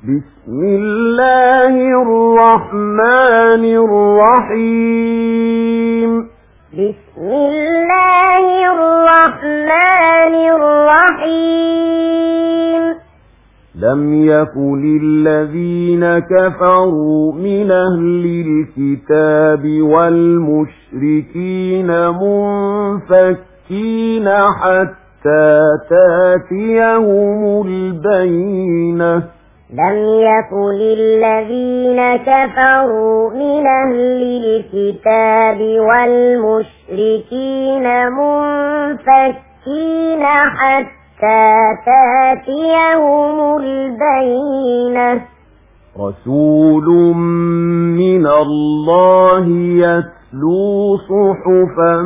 بسم الله الرحمن الرحيم. بسم الله الرحمن الرحيم. لم يكن الذين كفروا من أهل الكتاب والمشركين منفكين حتى تأتيهم البينة. لم يكن الذين كفروا من أهل الكتاب والمشركين منفكين حتى تأتيهم البينة. رسول من الله يتلو صحفا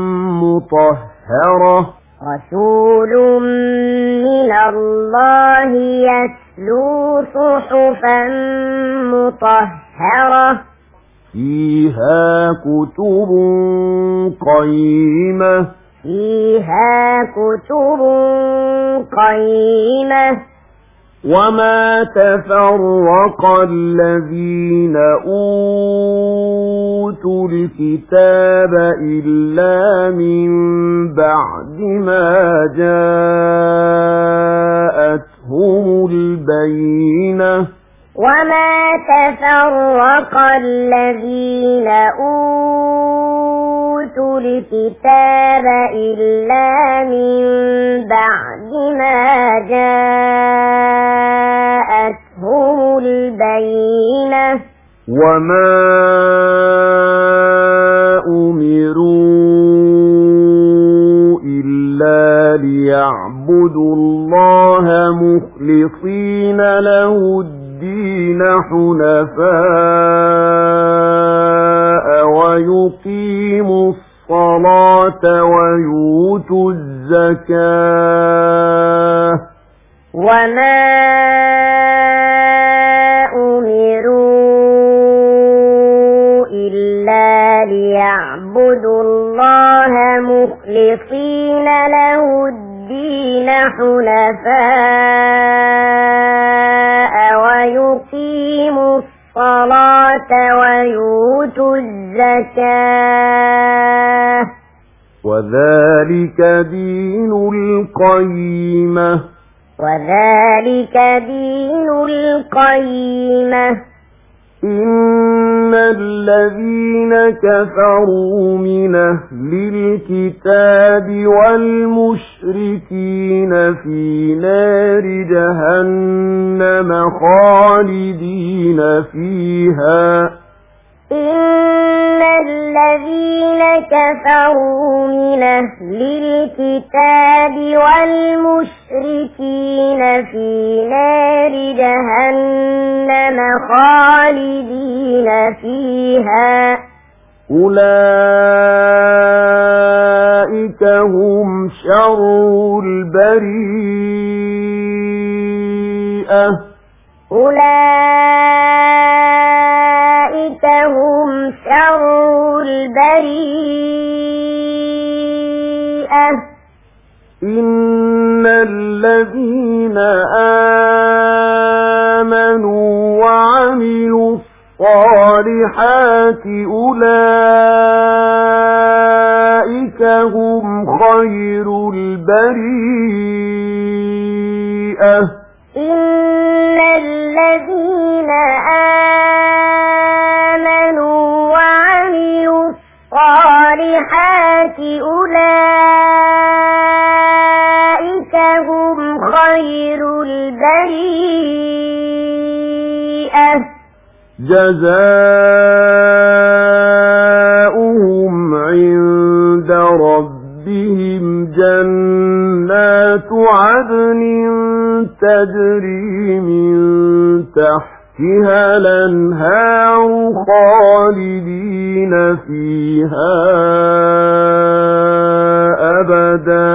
مطهرة. رسول من الله يتلو صحفا مطهرة فيها كتب قيمة. فيها كتب قيمة. وما تفرق الذين أوتوا الكتاب إلا من بعد ما جاءتهم البينة. وما تفرق الذين أوتوا الكتاب إلا من بعد ما جاءتهم البينة. وما أمروا إلا ليعبدوا الله مخلصين له الدين حنفاء ويقيموا الصلاة ويؤتوا الزكاة. وما أمروا إلا ليعبدوا الله مخلصين له الدين حنفاء ويقيموا الصلاة ويؤتوا الزكاة. وذلك دين القيمة. وذلك دين القيمة. إن الذين كفروا من أهل الكتاب والمشركين في نار جهنم خالدين فيها. إن الذين كفروا من أهل الكتاب والمشركين في نار جهنم خالدين فيها. أولئك هم شر البريئة. أولئك هم شر البريئة. إن الذين آمنوا وعملوا الصالحات أولئك هم خير البريئة. إن الذين آمنوا وعملوا الصالحات أولئك هم خير البريئة. جزاؤهم عند ربهم جنات عدن تجري من تحتها الأنهار خالدين فيها أبدا.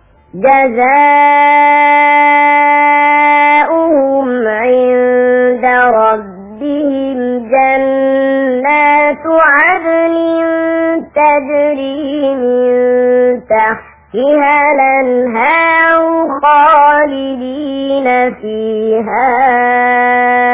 جزاؤهم عند ربهم جنات عدن تجري من تحتها الأنهار خالدين فيها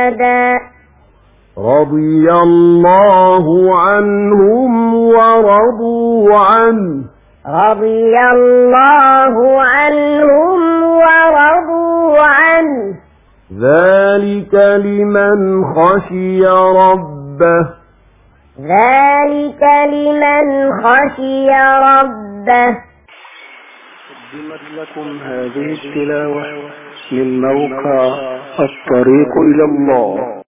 أبدا رضي الله عنهم ورضوا عنه رضي الله عنهم ورضوا عنه ذلك لمن خشي ربه ذلك لمن خشي ربه. قدمت لكم هذه التلاوة من موقع الطريق إلى الله.